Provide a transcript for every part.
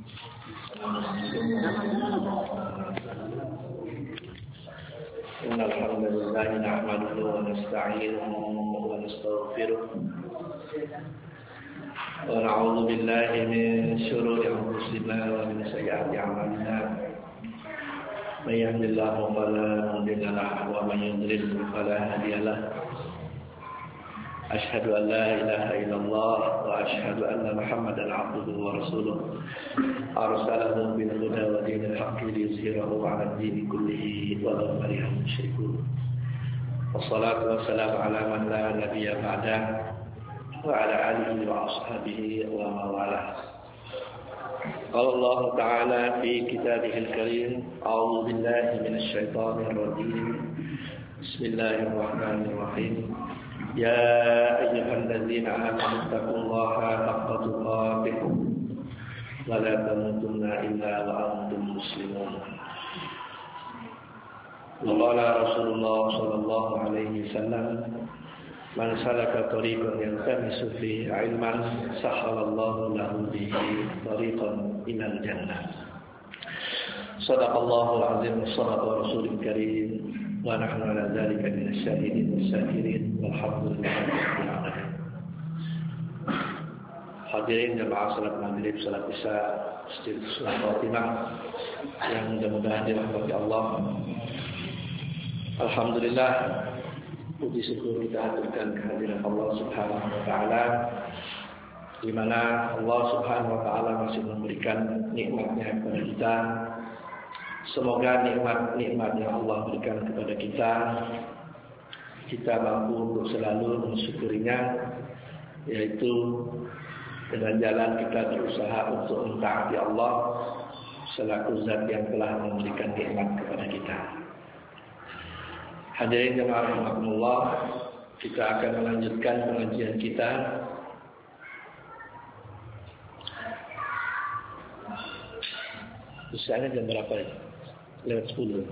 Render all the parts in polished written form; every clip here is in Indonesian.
إن الحمد لله نحمده ونستعينه ونستغفره ونعوذ بالله من شرور أنفسنا ومن سيئات أعمالنا من يهد الله فلا مضل له ومن يضلل فلا هادي له أشهد أن لا إله إلا الله وأشهد أن محمدا عبده ورسوله أرسله بالهدى ودين الحق ليظهره على الدين كله ولو كره المشركون والصلاة والسلام على من لا نبي بعده وعلى آله وأصحابه ومن والاه. قال الله تعالى في كتابه الكريم أعوذ بالله من الشيطان الرجيم بسم الله الرحمن الرحيم يا أيها الذين آمنوا اتقوا الله حق تقاته ولا تموتن إلا وأنتم مسلمون. وقال رسول الله صلى الله عليه وسلم من سلك طريقا يلتمس فيه علما سهل الله له به طريقا إلى الجنة. صدق الله العظيم وصدق رسول الكريم ونحن على ذلك من الشاهدين والشاكرين والحمد لله رب العالمين. Hadirin jemaah salat maghrib, salat isya, Masjid Sunan Fatimah yang mudah-mudahan dirahmati Allah. Alhamdulillah, puji syukur kita haturkan kehadiran Allah Subhanahu wa taala, di mana Allah Subhanahu wa taala masih memberikan nikmat-Nya kepada kita. Semoga nikmat-nikmat yang Allah berikan kepada kita mampu untuk selalu mensyukurinya, yaitu dengan jalan kita berusaha untuk mentaati Allah selaku zat yang telah memberikan nikmat kepada kita. Hadirin jemaah rahimakumullah, kita akan melanjutkan pengajian kita. Usianya jam berapa ini? Lewat 10.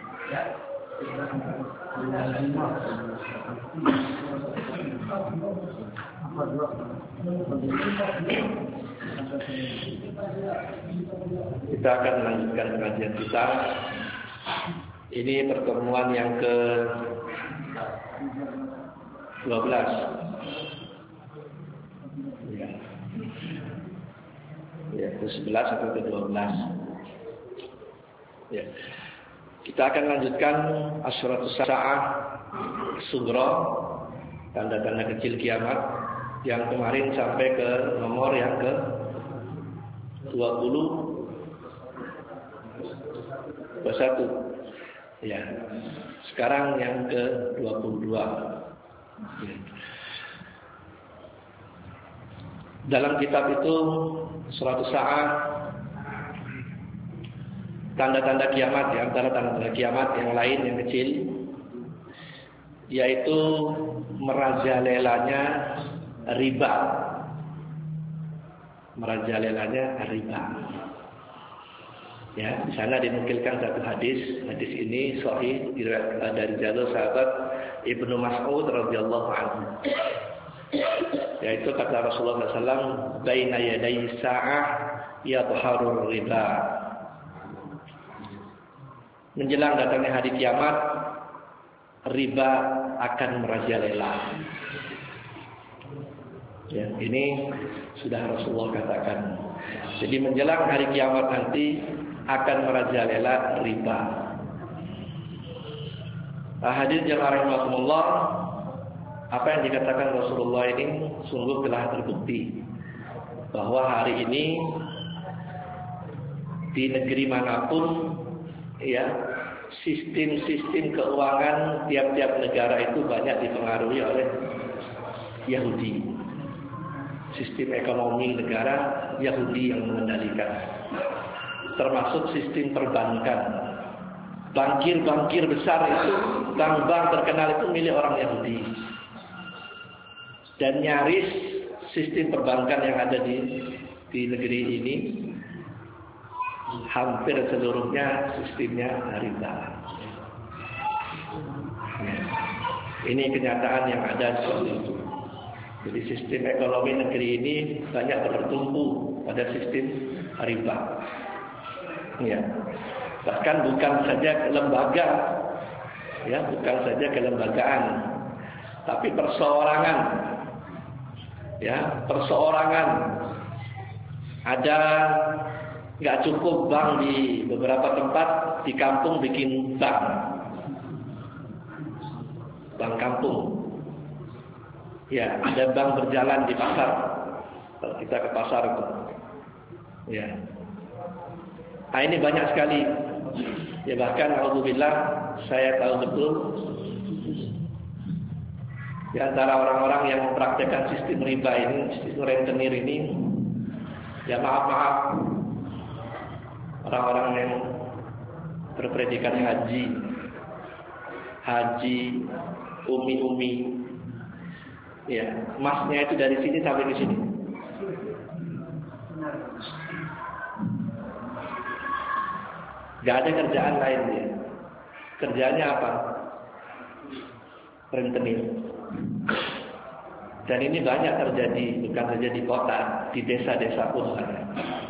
Kita akan melanjutkan pengajian kita. Ini pertemuan yang ke-12. Ya, ke-11 atau ke-12. Ya. Kita akan lanjutkan Asyratus Sa'ah Sughra, tanda-tanda kecil kiamat, yang kemarin sampai ke nomor yang ke-21. Ya. Sekarang yang ke-22. Ya. Dalam kitab itu Asyratus Sa'ah, tanda-tanda kiamat, di antara tanda-tanda kiamat yang lain yang kecil, yaitu merajalelanya riba. Merajalelanya riba. Ya, di sana dinukilkan satu hadis. Hadis ini sahih dari jalur sahabat Ibnu Mas'ud radhiyallahu anhu. Yaitu kata Rasulullah SAW, "Baina yaday sa'ah yadhharur riba." Menjelang datangnya hari kiamat, riba akan merajalela. Ya, ini sudah Rasulullah katakan. Jadi menjelang hari kiamat nanti akan merajalela riba. Hadirin jemaah rahimakumullah, apa yang dikatakan Rasulullah ini sungguh telah terbukti bahwa hari ini di negeri manapun, ya, sistem-sistem keuangan tiap-tiap negara itu banyak dipengaruhi oleh Yahudi. Sistem ekonomi negara Yahudi yang mengendalikan, termasuk sistem perbankan. Bankir-bankir besar itu, bank-bank terkenal itu milik orang Yahudi. Dan nyaris sistem perbankan yang ada di negeri ini hampir seluruhnya sistemnya riba. Ini kenyataan yang ada seperti itu. Jadi sistem ekonomi negeri ini banyak bertumpu pada sistem riba. Ya. Bahkan bukan saja lembaga, ya, bukan saja kelembagaan, tapi perseorangan. Ya, perseorangan. Ada nggak cukup bank di beberapa tempat di kampung bikin bank kampung. Ya, ada bank berjalan di pasar. Kalau kita ke pasar itu, ya. Nah, ini banyak sekali. Ya, bahkan alhamdulillah saya tahu betul di antara orang-orang yang mempraktekkan sistem riba ini, sistem rentenir ini, ya maaf, orang-orang yang berpredikat haji, umi, ya, emasnya itu dari sini sampai ke sini. Gak ada kerjaan lain dia. Kerjaannya apa? Rentenir. Dan ini banyak terjadi, bukan saja di kota, di desa-desa pun ada.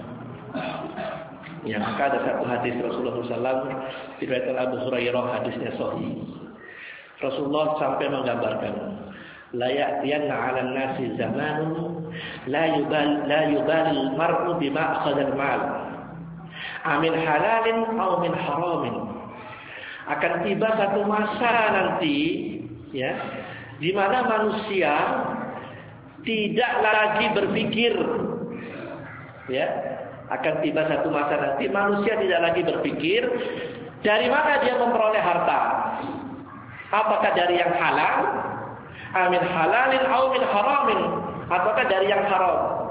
Ya, maka ada satu hadis Rasulullah SAW, diriwayatkan Abu Hurairah, hadisnya sahih. Rasulullah sampai menggambarkan, la ya'tiyanna 'alan nasi zamanun la yubali al-mar'u bima akhadha al-mal. Amin halalin aw min haramin. Akan tiba satu masa nanti, ya, di mana manusia tidak lagi berpikir, ya, akan tiba satu masa nanti manusia tidak lagi berpikir dari mana dia memperoleh harta. Apakah dari yang halal, amin halalin aw min haramin, ataukah dari yang haram.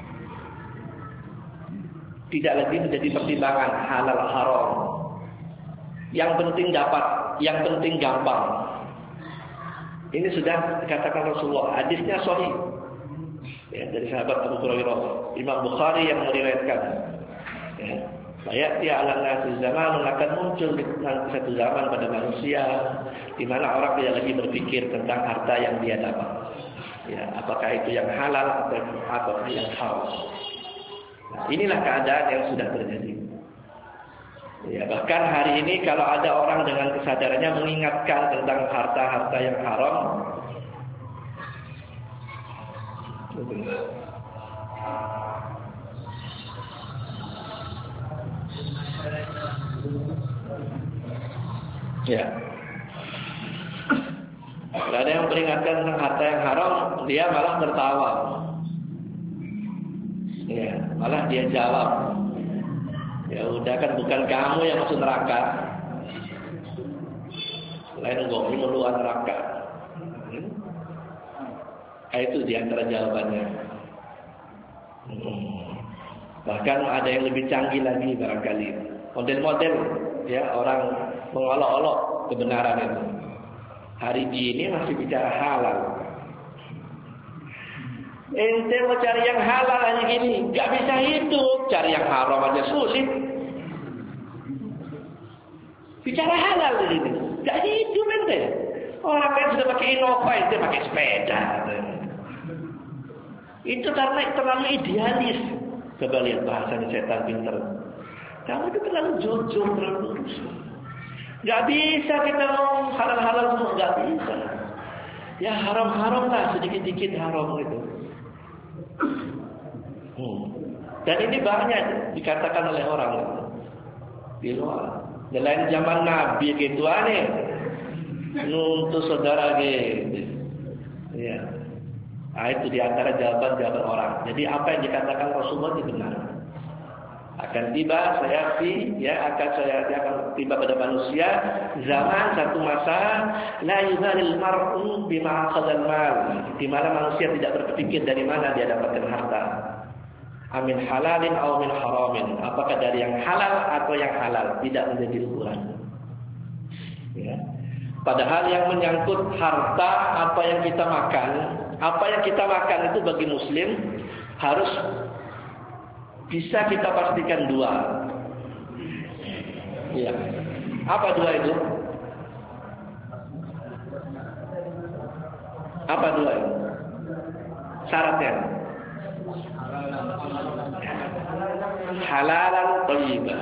Tidak lagi menjadi pertimbangan halal haram. Yang penting dapat, yang penting gampang. Ini sudah dikatakan Rasulullah. Hadisnya sahih. Ya, dari sahabat Abu Hurairah. Imam Bukhari yang meriwayatkan. Ya, Layati ala nasi zaman akan muncul di satu zaman pada manusia di mana orang tidak lagi berpikir tentang harta yang dia dapat. Ya, apakah itu yang halal atau yang haram. Nah, inilah keadaan yang sudah terjadi. Ya, bahkan hari ini kalau ada orang dengan kesadarannya mengingatkan tentang harta-harta yang haram, ya, kalau ada yang peringatkan tentang harta yang haram, dia malah tertawa. Ya, malah dia jawab, ya udah kan bukan kamu yang masuk neraka, lain gue meluan neraka. Itu diantara jawabannya. Bahkan ada yang lebih canggih lagi barangkali, model-model, ya, orang mengolok-olok kebenaran itu. Hari ini masih bicara halal. Ente mau cari yang halal aja gini, gak bisa hidup. Cari yang haram aja sulit. Bicara halal ini, gak hidup ente. Orang lain sudah pakai Innova, ente pakai sepeda. Itu karena terlalu idealis. Coba lihat bahasanya setan pinter. Kamu itu terlalu jujur, terlalu lurus. Gak bisa kita mau halal-halal semua, gak bisa. Ya haram-haram lah, sedikit-sedikit haram itu. Dan ini banyak dikatakan oleh orang itu di luar. Dan lain zaman Nabi gitu aneh, nuntut saudara gitu. Ya, nah, itu diantara jawaban-jawaban orang. Jadi apa yang dikatakan Rasulullah itu benar. Akan tiba akan tiba pada manusia zaman satu masa la yuzalil mar'u bima akhadhal mal, di mana manusia tidak berpikir dari mana dia dapatkan harta. Amin halalin aw min haramin, apakah dari yang halal atau yang halal, tidak menjadi ukuran. Ya. Padahal yang menyangkut harta, apa yang kita makan itu bagi muslim harus bisa kita pastikan dua. Iya. Apa dua itu? Apa dua itu? Syaratnya. halalan thayyiban.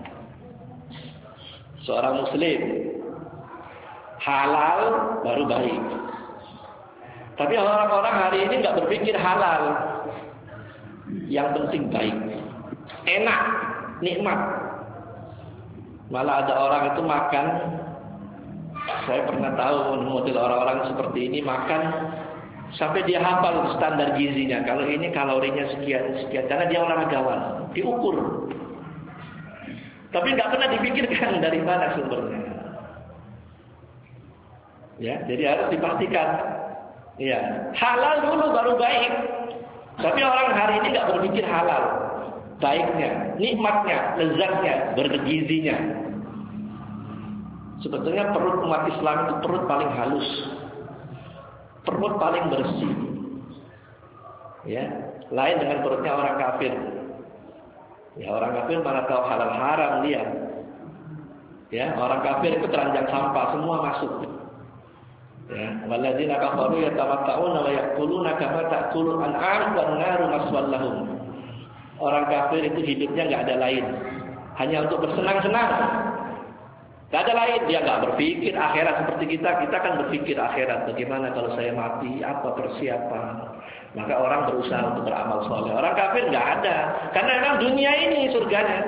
Seorang muslim halal baru baik. Tapi orang-orang hari ini nggak berpikir halal. Yang penting baik, enak, nikmat. Malah ada orang itu makan. Saya pernah tahu model orang-orang seperti ini makan sampai dia hafal standar gizinya. Kalau ini kalorinya sekian karena dia olahragawan, diukur. Tapi nggak pernah dipikirkan dari mana sumbernya. Ya, jadi harus dipastikan. Ya, halal dulu baru baik. Tapi orang hari ini nggak berpikir halal, baiknya, nikmatnya, lezatnya, bergizinya. Sebetulnya perut umat Islam itu perut paling halus, perut paling bersih. Ya, lain dengan perutnya orang kafir. Ya, orang kafir mana tahu halal haram dia. Ya, orang kafir itu keranjang sampah semua masuk. Ya, walladzina kafaru yatamatta'una wa ya'kuluna kama ta'kulul an'am wan naru maswal lahum. Orang kafir itu hidupnya enggak ada lain, hanya untuk bersenang-senang. Enggak ada lain, dia enggak berpikir akhirat seperti kita. Kita kan berpikir akhirat, bagaimana kalau saya mati, apa persiapan. Maka orang berusaha untuk beramal soleh. Orang kafir enggak ada, karena memang dunia ini surganya.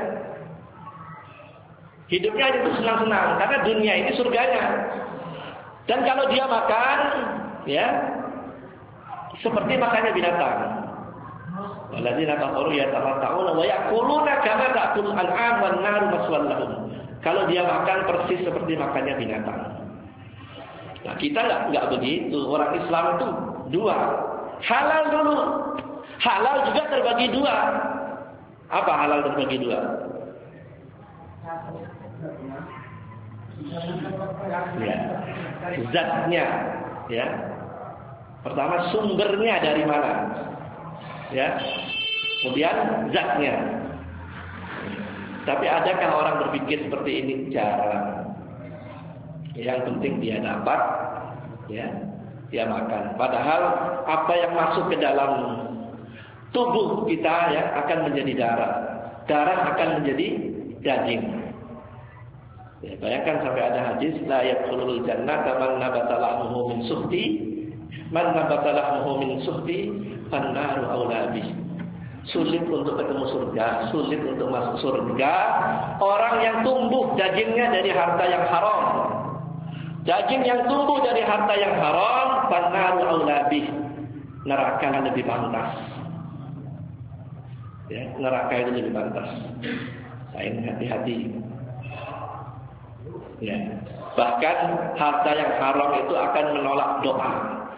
Hidupnya hanya untuk senang-senang, karena dunia ini surganya. Dan kalau dia makan, ya, seperti makannya binatang. Walladzina kafaru yatamatta'una wa ya'kuluna kama ta'kulul an'am wan naru maswal lahum. Kalau dia makan persis seperti makannya binatang. Nah, kita enggak begitu. Orang Islam itu dua. Halal dulu. Halal juga terbagi dua. Apa halal terbagi dua? Ya, zatnya, ya. Pertama sumbernya dari mana, ya. Kemudian zatnya. Tapi adakah orang berpikir seperti ini? Jarang. Yang penting dia dapat, ya, dia makan. Padahal apa yang masuk ke dalam tubuh kita ya akan menjadi darah, darah akan menjadi daging. Ya, bayangkan sampai ada hadis la yadkhulul jannata man nabata lahmuhu min suhti man nabata lahmuhu min suhti fannaru aula bih. Sulit untuk ketemu surga, sulit untuk masuk surga orang yang tumbuh dagingnya dari harta yang haram. Daging yang tumbuh dari harta yang haram, fannaru aula bih. Neraka lebih pantas. Ya, neraka itu lebih pantas. Lain hati-hati. Ya. Bahkan harta yang haram itu akan menolak doa.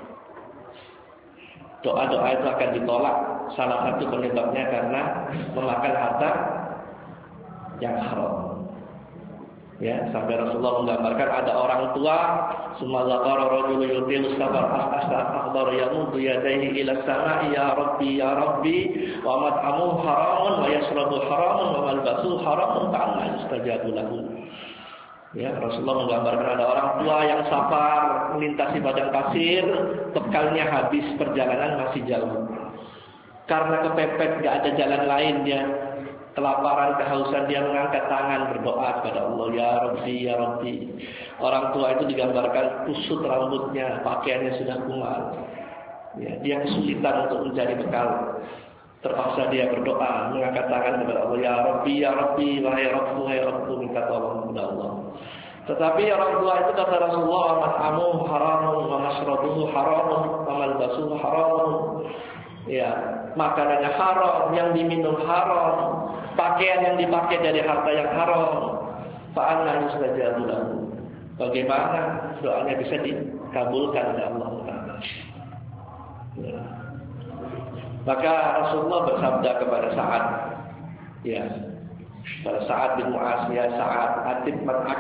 Doa-doa itu akan ditolak. Salah satu penyebabnya karena memakan harta yang haram. Ya, sampai Rasulullah menggambarkan ada orang tua, summa zakara rajulun yutilu safar akhdar yamudu yadayhi ila samai ya rabbi wa mat'amuhu haramun wa yashrabu haramun wa malbasuhu haramun ta'ala yustajabu lahu. Ya, Rasulullah menggambarkan ada orang tua yang safar melintasi padang pasir, bekalnya habis, perjalanan masih jauh. Karena kepepet, gak ada jalan lain, dia kelaparan, kehausan, dia mengangkat tangan berdoa kepada Allah, ya Rabbi. Orang tua itu digambarkan kusut rambutnya, pakaiannya sudah kumal. Ya, dia kesulitan untuk mencari bekal. Terpaksa dia berdoa, mengangkat tangan kepada Allah, ya Rabbi, wahai Rabbu, minta tolong kepada Allah. Tetapi orang tua itu kata Rasulullah, mat'amuhu haramun, wa mashrabuhu haramun, wa malbasuhu haramun. Ya, makanannya haram, yang diminum haram, pakaian yang dipakai dari harta yang haram. Fa'anna yustajabu lahu. Bagaimana doanya bisa dikabulkan oleh Allah Taala? Ya. Maka Rasulullah bersabda kepada Sa'ad, ya, pada Sa'ad bin Mu'az, ya Sa'ad, atib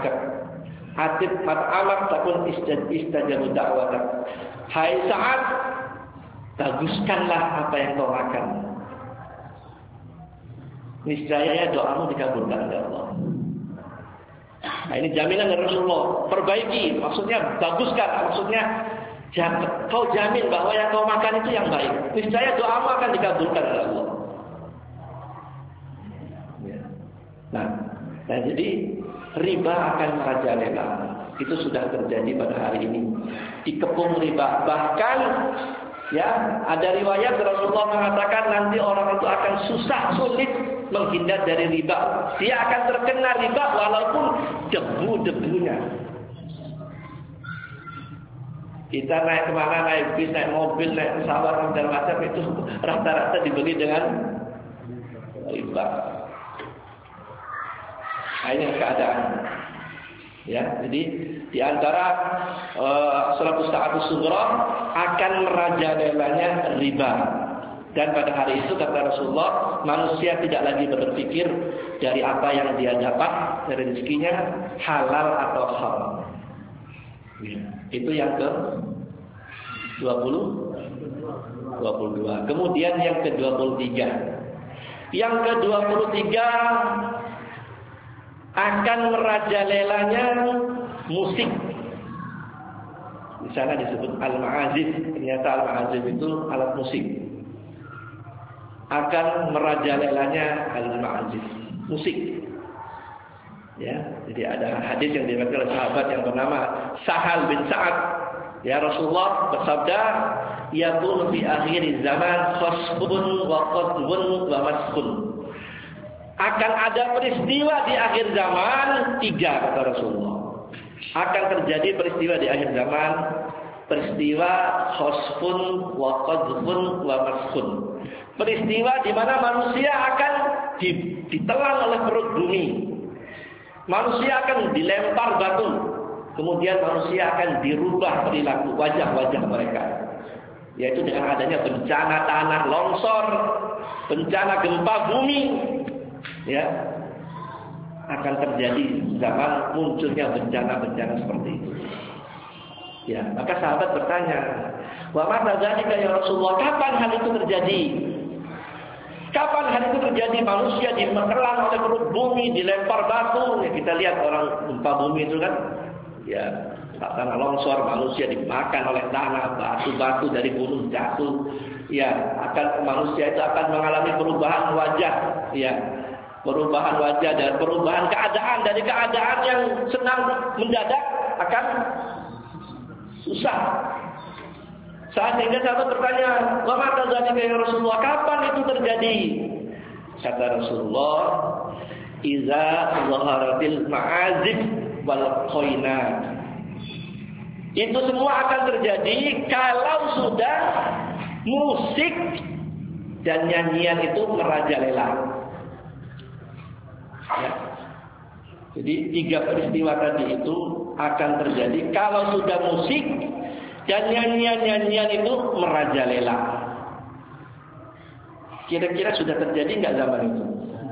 mat'amak takun istajabu da'watak. Hai Sa'ad, baguskanlah apa yang kau makan. Niscaya doamu dikabulkan oleh Allah. Nah, ini jaminan dari Rasulullah. Perbaiki, maksudnya baguskan, maksudnya kau jamin bahwa yang kau makan itu yang baik. Niscaya doamu akan dikabulkan oleh Allah. Nah, jadi riba akan merajalela. Itu sudah terjadi pada hari ini. Dikepung riba. Bahkan ya, ada riwayat Rasulullah mengatakan nanti orang itu akan susah sulit menghindar dari riba. Dia akan terkena riba walaupun debu-debunya. Kita naik kemana, naik bis, naik mobil, naik pesawat, dan macam itu rata-rata dibeli dengan riba. Nah, ini keadaan. Ya, jadi di antara Salatus Sa'atus Sughra akan merajalelanya riba. Dan pada hari itu kata Rasulullah, manusia tidak lagi berpikir dari apa yang dia dapat dari rezekinya halal atau haram. Itu yang ke 22. Kemudian yang ke 23. Yang ke 23 akan merajalelanya musik. Di sana disebut al-ma'azif. Ternyata al-ma'azif itu alat musik. Akan merajalelanya al-ma'azif, musik. Ya, jadi ada hadis yang diriwayatkan oleh sahabat yang bernama Sahal bin Sa'ad. Ya, Rasulullah bersabda, "Yakunu fi akhir zaman khasbun wa qadbun wa maskhun." Akan ada peristiwa di akhir zaman 3 kata Rasulullah. Akan terjadi peristiwa di akhir zaman, peristiwa khasbun wa qadbun wa maskhun. Peristiwa di mana manusia akan ditelan oleh perut bumi. Manusia akan dilempar batu. Kemudian manusia akan dirubah perilaku wajah-wajah mereka. Yaitu dengan adanya bencana tanah longsor, bencana gempa bumi. Ya, akan terjadi zaman munculnya bencana-bencana seperti itu. Ya, maka sahabat bertanya, "Wa mata dzalika ya Rasulullah, kapan hal itu terjadi?" Kapan hal itu terjadi? Manusia ditelan oleh perut bumi, dilempar batu. Ya, kita lihat orang gempa bumi itu kan, ya, tanah longsor, manusia dimakan oleh tanah, batu-batu dari gunung jatuh. Ya, manusia itu akan mengalami perubahan wajah. Ya, perubahan wajah dan perubahan keadaan, dari keadaan yang senang mendadak akan susah. Sehingga sahabat bertanya, "Wa mata dzalika ya Rasulullah, kapan itu terjadi?" Kata Rasulullah, "Idza zaharatil ma'azif wal qainat." Itu semua akan terjadi kalau sudah musik dan nyanyian itu merajalela. Ya. Jadi 3 peristiwa tadi itu akan terjadi kalau sudah musik dan nyanyian-nyanyian itu merajalela. Kira-kira sudah terjadi nggak zaman itu?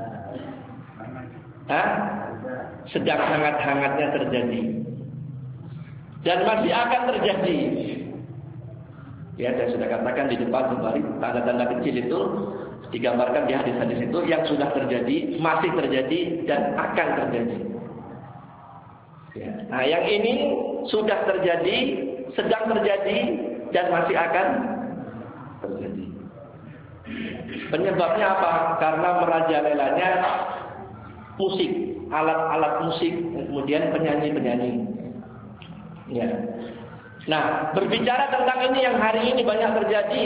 Sedang hangat-hangatnya terjadi. Dan masih akan terjadi. Ya, saya sudah katakan di depan kembali, tanda-tanda kecil itu digambarkan di hadis-hadis itu yang sudah terjadi, masih terjadi, dan akan terjadi. Ya. Nah, yang ini sudah terjadi, sedang terjadi, dan masih akan terjadi. Penyebabnya apa? Karena merajalelanya musik, alat-alat musik, kemudian penyanyi-penyanyi. Ya. Nah, berbicara tentang ini yang hari ini banyak terjadi,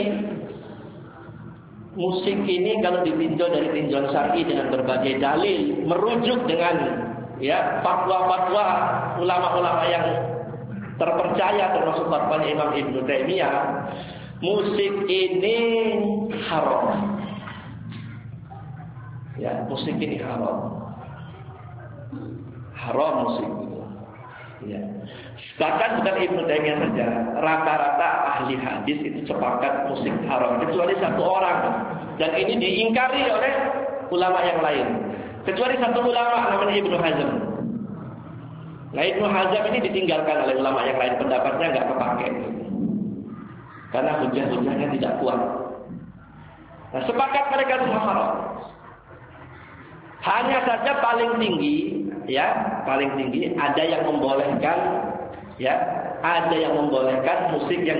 musik ini kalau ditinjau dari tinjauan syar'i dengan berbagai dalil, merujuk dengan ya fatwa-fatwa ulama-ulama yang terpercaya termasuk fatwanya Imam Ibnu Taimiyah, musik ini haram. Ya, musik ini haram. Haram musik. Ya. Bahkan bukan Ibnu Taimiyah saja, rata-rata ahli hadis itu sepakat musik haram, kecuali 1 orang, dan ini diingkari oleh ulama yang lain. Kecuali 1 ulama namanya Ibnu Hazm. Nah, Ibnu Hazm ini ditinggalkan oleh ulama yang lain, pendapatnya nggak kepakai karena hujah-hujahnya tidak kuat. Nah, sepakat mereka semua haram. Hanya saja paling tinggi, ya, paling tinggi ada yang membolehkan, ya, ada yang membolehkan musik yang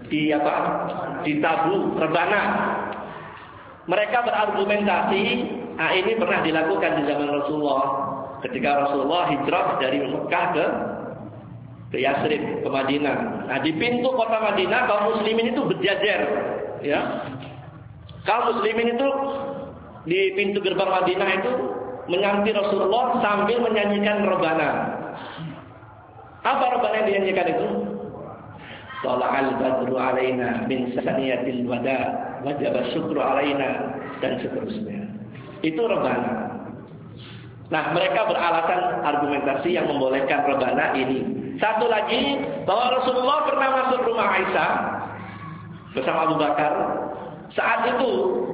ditabu rebana. Mereka berargumentasi Nah, ini pernah dilakukan di zaman Rasulullah. Ketika Rasulullah hijrah dari Mekah ke Yasrib, ke Madinah. Nah, di pintu kota Madinah kaum muslimin itu berjajar, ya. Kaum muslimin itu di pintu gerbang Madinah itu menyampi Rasulullah sambil menyanyikan rebana. Apa rebana yang dinyanyikan itu? Tala'al badru alaina min saniyatil wada wajaba syukru alaina, dan seterusnya. Itu rebana. Nah, mereka beralasan argumentasi yang membolehkan rebana ini. Satu lagi, bahwa Rasulullah pernah masuk rumah Aisyah bersama Abu Bakar. Saat itu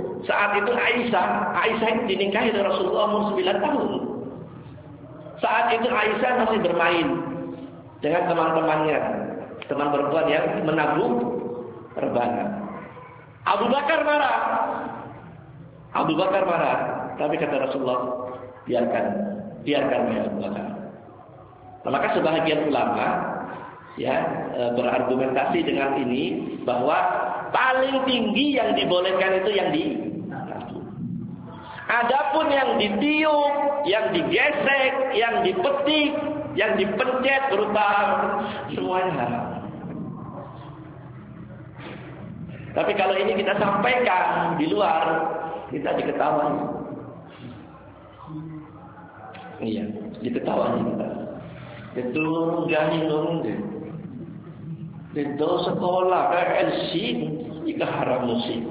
Aisyah itu dinikahi oleh Rasulullah umur 9 tahun. Saat itu Aisyah masih bermain dengan teman-temannya, teman perempuan yang menabung rebana. Abu Bakar marah. Tapi kata Rasulullah, biarkan ya Abu Bakar. Nah, maka sebahagian ulama berargumentasi dengan ini bahwa paling tinggi yang dibolehkan itu yang ditabung. Adapun yang ditiup, yang digesek, yang dipetik, yang dipencet berupa semuanya haram. Tapi kalau ini kita sampaikan di luar, kita diketahui. Iya, diketahui kita. Itu gahinung deh. Itu sekolah KLC jika haram musik.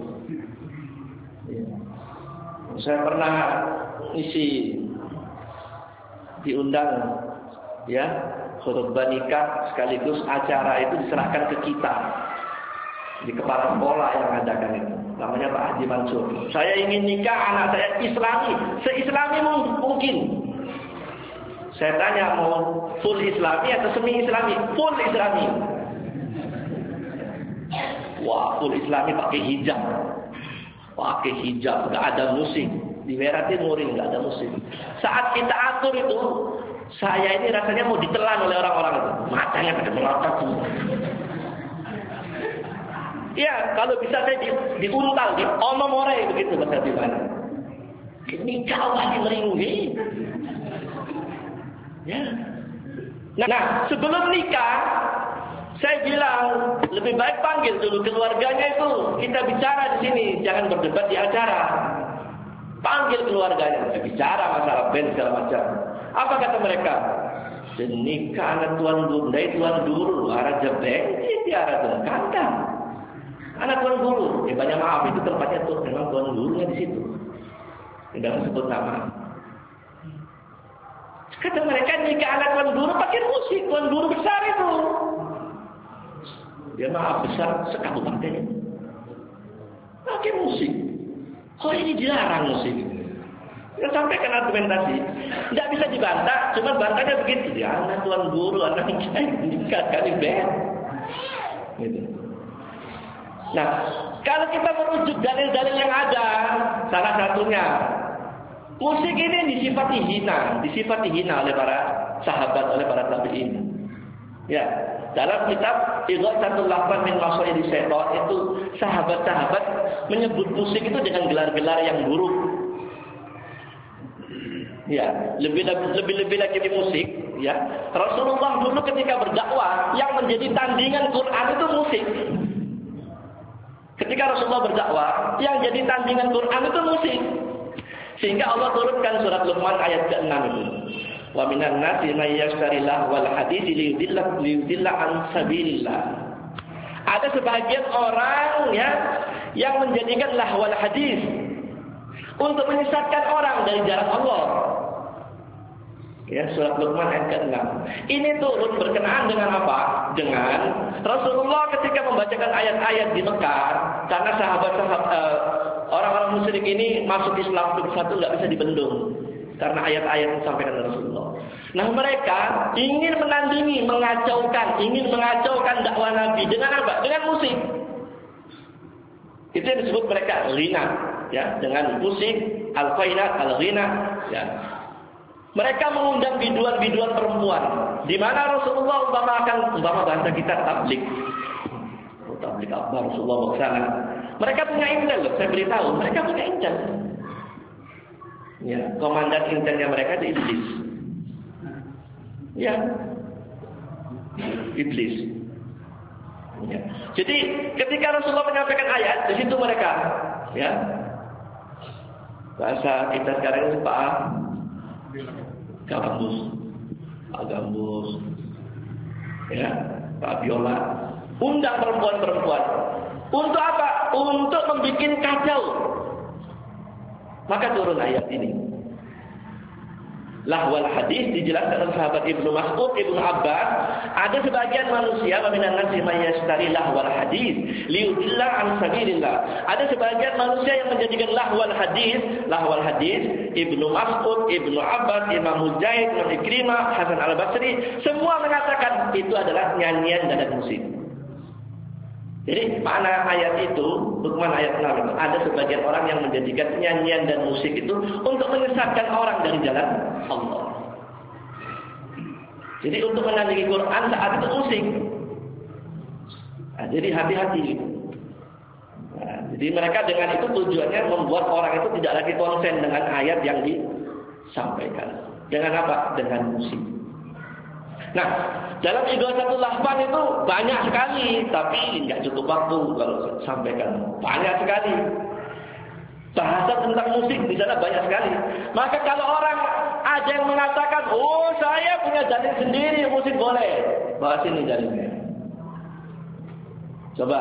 Saya pernah isi diundang khutbah nikah sekaligus acara itu diserahkan ke kita di kepala sekolah yang mengadakan itu. Namanya Pak Haji Mansur. Saya ingin nikah anak saya Islami, se-Islami mungkin. Saya tanya, mau full Islami atau semi Islami? Full Islami. Wah, full Islami pakai hijab, nggak ada musik. Di Merah Timur nggak ada musik. Saat kita atur itu, saya ini rasanya mau ditelan oleh orang-orang itu. Matanya pada melotot semua. Ya, kalau bisa saya diuntal, diomong-omong begitu bahasa di mana. Ini jauh lagi meringgi. Ya. Nah, sebelum nikah, saya bilang lebih baik panggil dulu keluarganya itu. Kita bicara di sini, jangan berdebat di acara. Panggil keluarganya, kita bicara masalah band segala macam. Apa kata mereka? Nikah anak tuan bunda, tuan guru, arah jebeng, di arah kandang. Anak tuan guru, banyak maaf itu tempatnya tuh memang tuan gurunya di situ. Tidak sebut nama. Kata mereka nikah anak tuan guru pakai musik, tuan guru besar itu. Dia maaf besar sekabupaten. Pakai musik. Kok ini dilarang musik? Kita sampaikan argumentasi. Tidak bisa dibantah, cuma bantahnya begitu. Ya anak tuan guru, anak nikah kali band. Gitu. Nah, kalau kita merujuk dalil-dalil yang ada, salah satunya musik ini disifati hina oleh para sahabat, oleh para tabi'in. Ya, dalam kitab Ighatsatul Lahfan min Mashairi Syaitan itu sahabat-sahabat menyebut musik itu dengan gelar-gelar yang buruk. Ya, lebih lagi di musik, ya. Rasulullah dulu ketika berdakwah yang menjadi tandingan Quran itu musik. Ketika Rasulullah berdakwah, yang jadi tandingan Quran itu musik. Sehingga Allah turunkan surat Luqman ayat ke-6 itu. Wa minan nasi may yashtari lahwal hadits liyudilla an sabilillah. Ada sebagian orang yang menjadikan lahwal hadis untuk menyesatkan orang dari jalan Allah. Ya, surat Luqman ayat ke-6. Ini turun berkenaan dengan apa? Dengan Rasulullah ketika membacakan ayat-ayat di Mekah, karena orang-orang musyrik ini masuk Islam satu nggak bisa dibendung karena ayat-ayat yang disampaikan Rasulullah. Nah, mereka ingin menandingi, ingin mengacaukan dakwah Nabi dengan apa? Dengan musik. Itu yang disebut mereka ghina, ya, dengan musik, al-qainat, al-ghina, ya. Mereka mengundang biduan-biduan perempuan, di mana Rasulullah umpama bahasa kita tablik akbar, Rasulullah mau ke sana. Mereka punya intel, saya beritahu, mereka punya intel. Ya, komandan intelnya mereka itu iblis. Ya, iblis. Ya. Jadi ketika Rasulullah menyampaikan ayat, di situ mereka, ya, bahasa kita sekarang ini Pak Gambus, ya, Pak Biola, undang perempuan-perempuan. Untuk apa? Untuk membuat kacau. Maka turun ayat ini. Lahwal hadis dijelaskan oleh sahabat Ibnu Mas'ud, Ibnu Abbas, ada sebagian manusia minan nasi may yashtari lahwal hadis liyudilla an sabilillah. Ada sebagian manusia yang menjadikan lahwal hadis Ibnu Mas'ud, Ibnu Abbas, Imam Mujahid, Imam Ikrimah, Hasan Al-Basri, semua mengatakan itu adalah nyanyian dan musik. Jadi makna ayat itu, hukuman ayat 6 itu, ada sebagian orang yang menjadikan nyanyian dan musik itu untuk menyesatkan orang dari jalan Allah. Jadi untuk menandingi Quran saat itu musik. Nah, jadi hati-hati. Nah, jadi mereka dengan itu tujuannya membuat orang itu tidak lagi konsen dengan ayat yang disampaikan. Dengan apa? Dengan musik. Nah, dalam Ighasatul Lahfan itu banyak sekali, tapi nggak cukup waktu kalau sampaikan. Banyak sekali. Bahasa tentang musik di sana banyak sekali. Maka kalau orang ada yang mengatakan, oh saya punya dalil sendiri, musik boleh. Bahas ini dalilnya. Coba.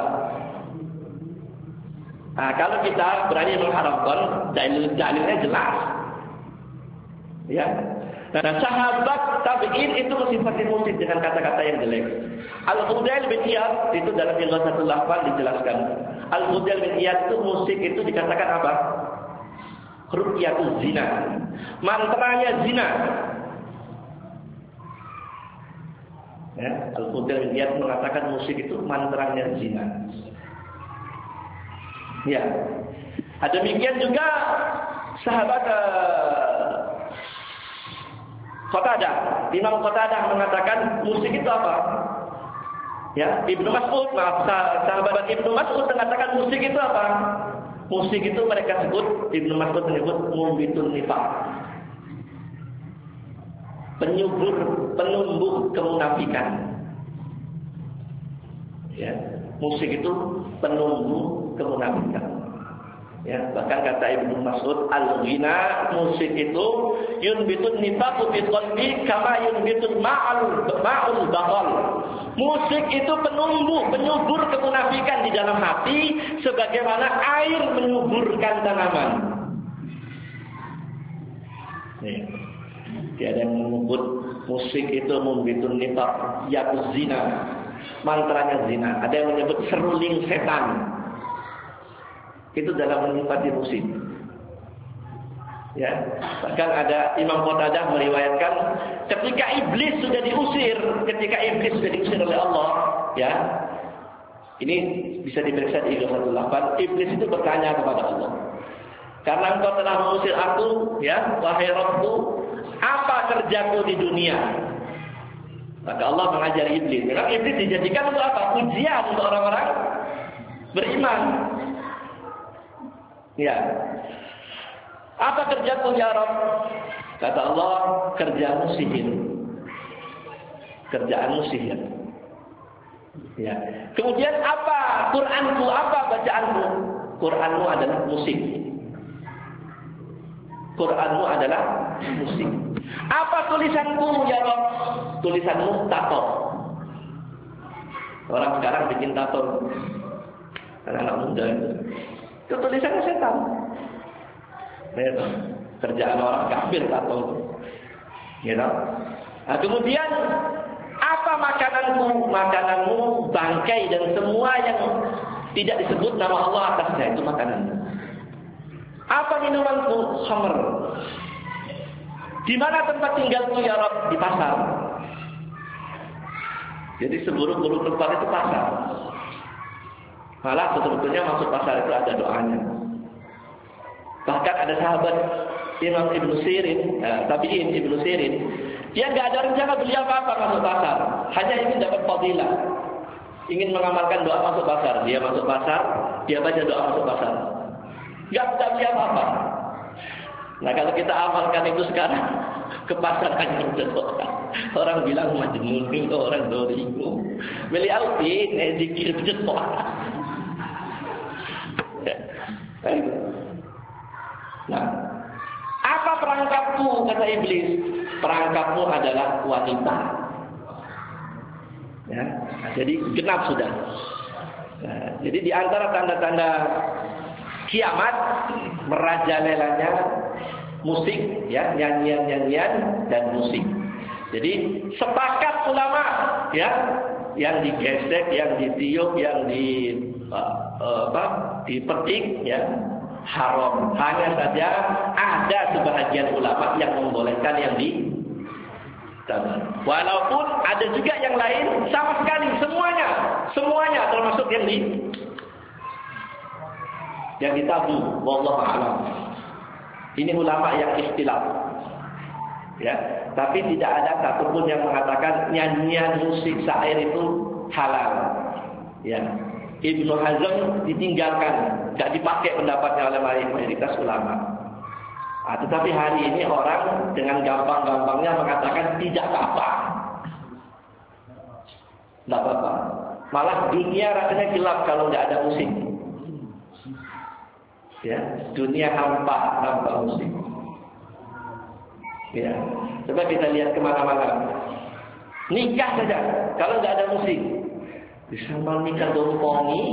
Nah, kalau kita berani mengharapkan dalilnya jelas. Ya. Nah, sahabat tabi'in itu mensifati musik dengan kata-kata yang jelek. Al-Fudail bin Iyad itu dalam Ighasatul Lahfan dijelaskan. Al-Fudail bin Iyad itu musik itu dikatakan apa? Ruqyatul zina. Mantranya zina. Ya, Al-Fudail bin Iyad mengatakan musik itu mantranya zina. Ya. Demikian juga sahabat Qatadah, Imam Qatadah mengatakan musik itu apa? Ya, Ibnu Mas'ud, sahabat Ibnu Mas'ud mengatakan musik itu apa? Musik itu mereka sebut, Ibnu Mas'ud menyebut mumbitun nifaq. Penumbuh kemunafikan. Ya, musik itu penumbuh kemunafikan. Ya, bahkan kata Ibnu Mas'ud, al-ghina, musik itu yunbitun nifaqu fi qalbi kama yunbitul ma'ul baqal. Musik itu penyubur kemunafikan di dalam hati sebagaimana air menyuburkan tanaman. Ya. Tiada yang menyebut musik itu mumbitun nifaq, yakuz zina. Mantranya zina. Ada yang menyebut seruling setan. Itu dalam menyifati musik. Ya, bahkan ada Imam Qatadah meriwayatkan ketika iblis sudah diusir oleh Allah, ya. Ini bisa diperiksa di Ighasatul Lahfan. Iblis itu bertanya kepada Allah, karena engkau telah mengusir aku, ya, wahai Rabbku, apa kerjaku di dunia? Maka Allah mengajari iblis. Memang iblis dijadikan untuk apa? Ujian untuk orang-orang beriman. Ya. Apa kerjaku ya Rabb? Kata Allah, kerjamu sihir. Kerjaanmu sihir. Ya. Kemudian apa Quranku, apa bacaanmu? Quranmu adalah musik. Quranmu adalah musik. Apa tulisanku ya Rabb? Tulisanmu tato. Orang sekarang bikin tato. Anak-anak muda itu tulisannya setan. Nah, kerjaan orang kafir tato. You know? Nah, kemudian apa makananmu? Makananmu bangkai dan semua yang tidak disebut nama Allah atasnya, itu makananmu. Apa minumanku? Khamr. Di mana tempat tinggalku ya Rabb? Di pasar. Jadi seburuk-buruk tempat itu pasar. Malah sebetulnya masuk pasar itu ada doanya. Bahkan ada sahabat Imam Ibnu Sirin, tabi'in Ibnu Sirin, dia nggak ada rencana beli apa-apa masuk pasar, hanya ingin dapat fadilah, ingin mengamalkan doa masuk pasar. Dia masuk pasar, dia baca doa masuk pasar, nggak beli apa-apa. Nah kalau kita amalkan itu sekarang ke pasar hanya orang bilang majnun, orang dorimu. Beli auti, zikir betul. Nah, apa perangkapmu kata iblis? Perangkapmu adalah wanita. Ya, nah, jadi genap sudah. Nah, jadi di antara tanda-tanda kiamat merajalelanya musik, ya, nyanyian-nyanyian dan musik. Jadi sepakat ulama, ya, yang digesek, yang ditiup, yang dipetik, ya, haram. Hanya saja ada sebahagian ulama yang membolehkan yang di walaupun ada juga yang lain sama sekali semuanya termasuk yang ditabu. Wallahu a'lam. Ini ulama yang ikhtilaf. Ya, tapi tidak ada satupun yang mengatakan nyanyian musik syair itu halal. Ya. Ibnu Hazm ditinggalkan, tidak dipakai pendapatnya oleh mayoritas ulama. Tetapi hari ini orang dengan gampang-gampangnya mengatakan tidak apa-apa. Tidak apa-apa. Malah dunia rasanya gelap kalau tidak ada musik. Ya, dunia hampa tanpa musik. Ya, coba kita lihat kemana-mana. Nikah saja, kalau tidak ada musik, bisa nikah dompongi.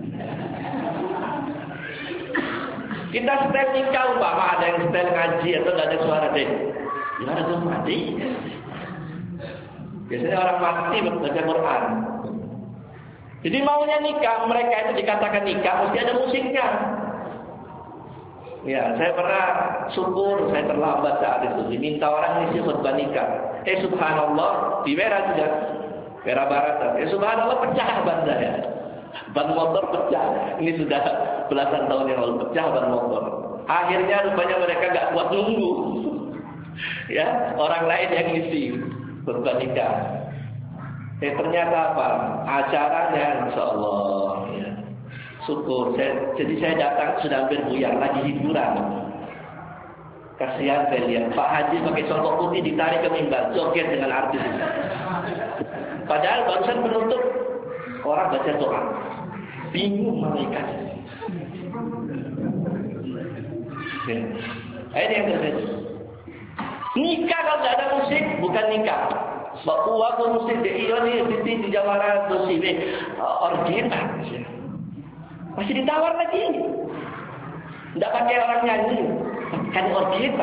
Kita setel nikah, umpama ada yang setel ngaji atau tidak ada suara deh. Gimana tuh mati? Biasanya orang mati baca Quran. Jadi maunya nikah, mereka itu dikatakan nikah mesti ada musiknya. Ya, saya pernah syukur, saya terlambat saat itu diminta orang ngisi khutbah nikah. Subhanallah, di Merah juga, Merah Barat. Subhanallah, pecah ban saya. Ban motor pecah. Ini sudah belasan tahun yang lalu pecah ban motor. Akhirnya rupanya mereka gak kuat nunggu. Ya, orang lain yang ngisi khutbah nikah. Ternyata apa? Acaranya, Masya Allah. Ya. Syukur. Jadi saya datang sudah hampir buyar lagi hiburan. Kasihan saya lihat Pak Haji pakai songkok putih ditarik ke mimbar, joget dengan artis. Padahal barusan penutup orang baca doa. Bingung malaikat. Ya. Ini yang terjadi. Nikah kalau tidak ada musik bukan nikah. Bapak musik di ini di Jamara Dosiwe orgeta. Masih ditawar lagi. Tidak pakai orang nyanyi, kan orgeta.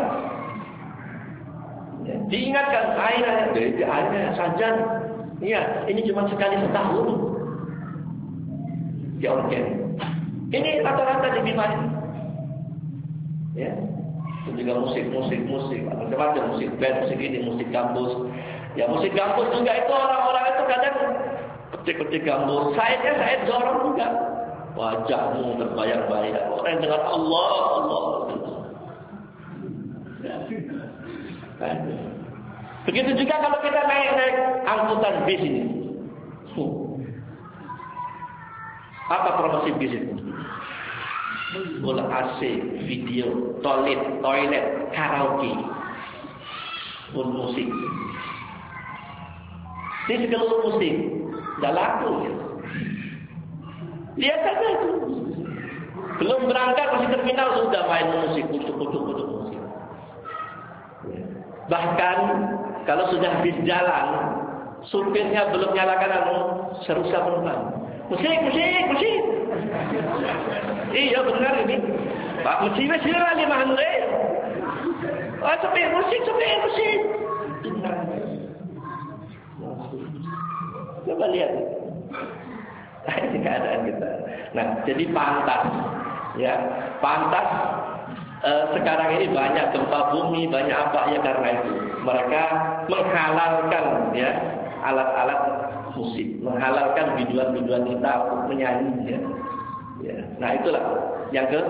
Diingatkan airnya saja. Iya, ini cuma sekali setahun. Ya organ. Ini rata-rata di Bima. Ya. Itu juga musik, macam-macam musik band, musik ini, musik kampus. Ya musik kampus juga itu orang-orang itu kadang ketik-ketik kampus. Saya dorong juga. Wajahmu terbayang-bayang. Orang dengan Allah. Begitu juga kalau kita naik angkutan bis ini. Apa promosi bis itu? Bola AC, video, toilet, karaoke, pun musik. Ini segeluruh musik, tidak laku. Lihat saja itu. Belum berangkat masih terminal sudah main musik, kutuk musik. Bahkan kalau sudah bis jalan, supirnya belum nyalakan serusa penumpang. Musik. Iya benar ini. Pak musik sira 500. Sepi musik. Coba lihat. Ini keadaan kita. Nah, jadi pantas. Ya, pantas sekarang ini banyak gempa bumi, banyak apa ya karena itu. Mereka menghalalkan ya alat-alat musik, menghalalkan biduan-biduan kita untuk menyanyi ya. Ya. Nah itulah yang ke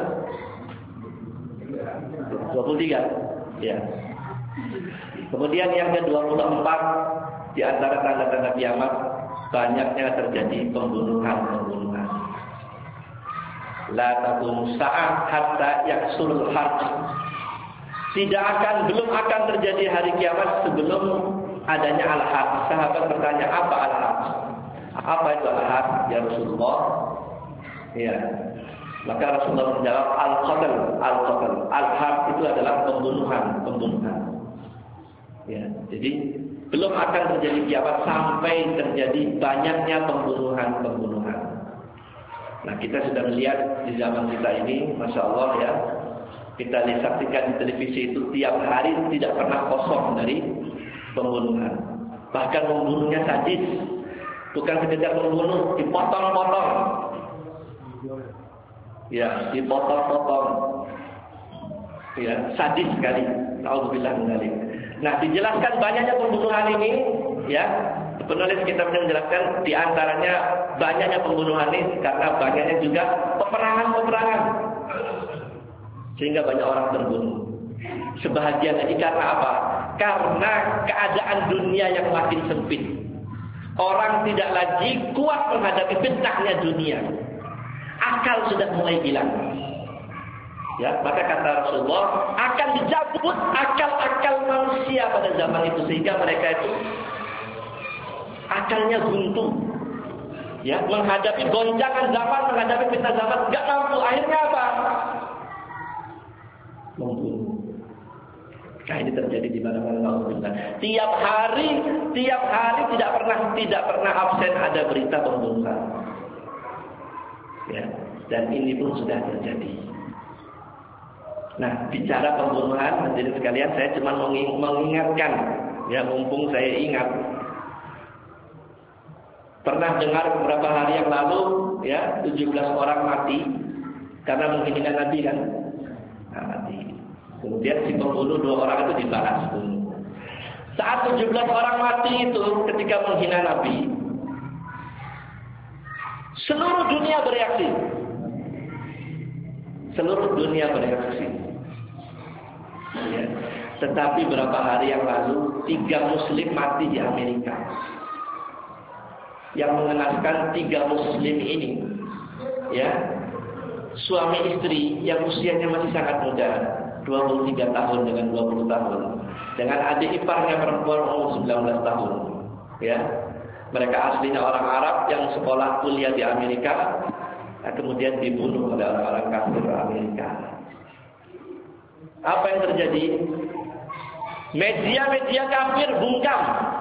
23 ya. Kemudian yang ke 24 di antara tanda-tanda kiamat banyaknya terjadi pembunuhan. La taqumu sa'ah hatta yaksurul harj. belum akan terjadi hari kiamat sebelum adanya al-haq. Sahabat bertanya, apa al-haq? Apa itu al-haq ya Rasulullah? Ya. Maka Rasulullah menjawab, al-qatl. Al-haq itu adalah pembunuhan. Ya. Jadi belum akan terjadi kiamat sampai terjadi banyaknya pembunuhan. Nah, kita sudah melihat di zaman kita ini, Masya Allah ya, kita saksikan di televisi itu tiap hari tidak pernah kosong dari pembunuhan. Bahkan membunuhnya sadis. Bukan sekedar membunuh, dipotong-potong. Ya, dipotong-potong. Ya, sadis sekali. Nauzubillah min dzalik. Nah, dijelaskan banyaknya pembunuhan ini, ya. Penulis kitab menjelaskan di antaranya banyaknya pembunuhan ini karena banyaknya juga peperangan. Sehingga banyak orang terbunuh. Sebahagian lagi karena apa? Karena keadaan dunia yang makin sempit. Orang tidak lagi kuat menghadapi fitnahnya dunia. Akal sudah mulai hilang. Ya, maka kata Rasulullah akan dicabut akal-akal manusia pada zaman itu sehingga mereka itu akalnya buntu. Ya, menghadapi goncangan zaman, menghadapi fitnah zaman enggak mampu. Akhirnya apa? Membunuh. Nah, ini terjadi di mana-mana. Tiap hari tidak pernah absen ada berita pembunuhan. Ya, dan ini pun sudah terjadi. Nah, bicara pembunuhan, hadirin sekalian, saya cuma mengingatkan, ya mumpung saya ingat. Pernah dengar beberapa hari yang lalu, ya 17 orang mati karena menghina Nabi kan? Nah, mati. Kemudian si pembunuh 2 orang itu dibalas bunuh. Saat 17 orang mati itu ketika menghina Nabi, seluruh dunia bereaksi. Ya. Tetapi beberapa hari yang lalu 3 muslim mati di Amerika. Yang mengenaskan 3 muslim ini, ya, suami istri yang usianya masih sangat muda, 23 tahun dengan 20 tahun, dengan adik iparnya perempuan umur 19 tahun, ya. Mereka aslinya orang Arab yang sekolah kuliah di Amerika, kemudian dibunuh oleh orang-orang kafir Amerika. Apa yang terjadi? Media kafir bungkam.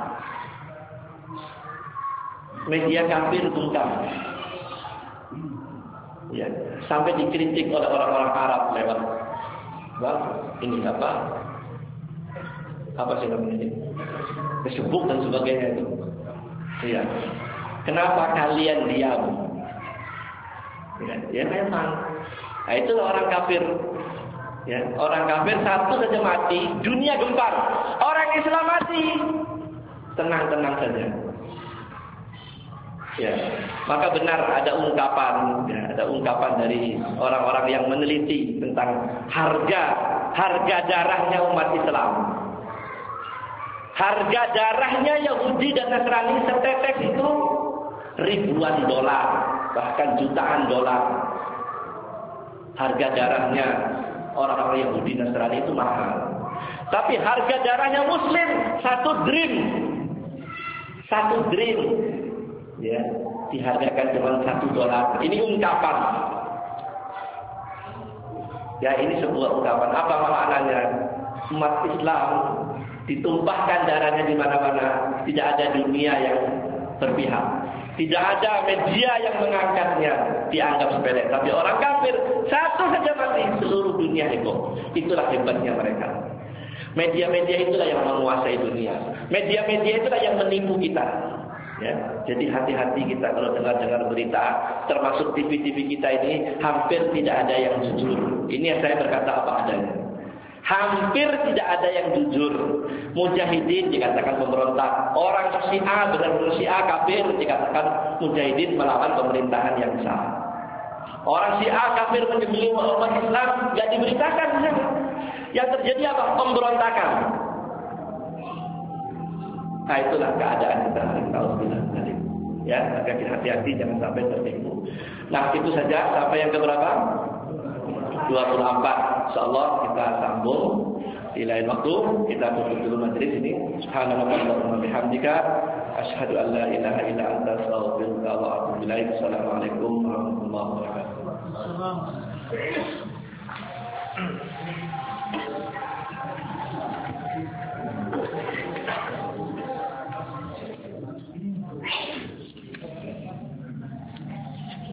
Ya, sampai dikritik oleh orang-orang Arab lewat, bang, ini apa sih namanya ini? Facebook dan sebagainya itu. Iya. Kenapa kalian diam? Ya memang. Nah, itu orang kafir. Ya, orang kafir satu saja mati, dunia gempar. Orang Islam mati, tenang-tenang saja. Ya, maka benar ada ungkapan dari orang-orang yang meneliti tentang harga darahnya umat Islam. Harga darahnya Yahudi dan Nasrani setetes itu ribuan dolar, bahkan jutaan dolar. Harga darahnya orang-orang Yahudi dan Nasrani itu mahal. Tapi harga darahnya Muslim satu dream. Ya, dihargakan cuma $1. Ini ungkapan. Ya, ini sebuah ungkapan. Apa maknanya? Umat Islam ditumpahkan darahnya di mana-mana. Tidak ada dunia yang berpihak. Tidak ada media yang mengangkatnya, dianggap sepele. Tapi orang kafir satu saja mati, seluruh dunia heboh. Itulah hebatnya mereka. Media-media itulah yang menguasai dunia. Media-media itulah yang menipu kita. Ya, jadi hati-hati kita kalau dengar berita, termasuk TV-TV kita ini hampir tidak ada yang jujur. Ini yang saya berkata apa adanya. Hampir tidak ada yang jujur. Mujahidin dikatakan pemberontak. Orang Syiah benar-benar Syiah kafir dikatakan mujahidin melawan pemerintahan yang sah. Orang Syiah kafir menyembelih umat Islam tidak diberitakan. Yang terjadi apa? Pemberontakan. Nah, itulah keadaan kita hari ini. Ya, maka kita hati-hati jangan sampai tertipu. Nah, itu saja sampai yang keberapa? 24. Insyaallah kita sambung di lain waktu kita tutup dulu majelis ini. Subhanallahumma bihamdika asyhadu an la ilaha illa anta astaghfiruka wa atubu ilaik. Assalamualaikum warahmatullahi wabarakatuh.